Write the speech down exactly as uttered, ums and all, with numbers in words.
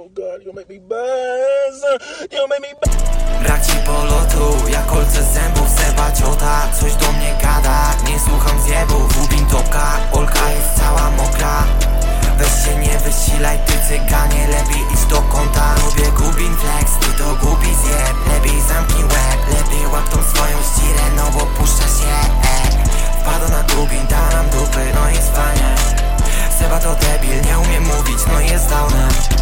God, you make me buzz. You make me buzz. Brak ci polotu, jak kolce zębów, Seba ciota coś do mnie gada, nie słucham zjebów. Gubin topka, Olka jest cała mokra. Weź się nie wysilaj, ty cyganie, lepiej idź do kąta. Robię Gubin flex, ty to głupi zjeb. Lepiej zamknij łeb, lepiej łap tą swoją ścierę, no bo puszcza się e. Wpadł na Gubin, da nam dupy, no jest fajnie. Seba to debil, nie umie mówić, no jest downem.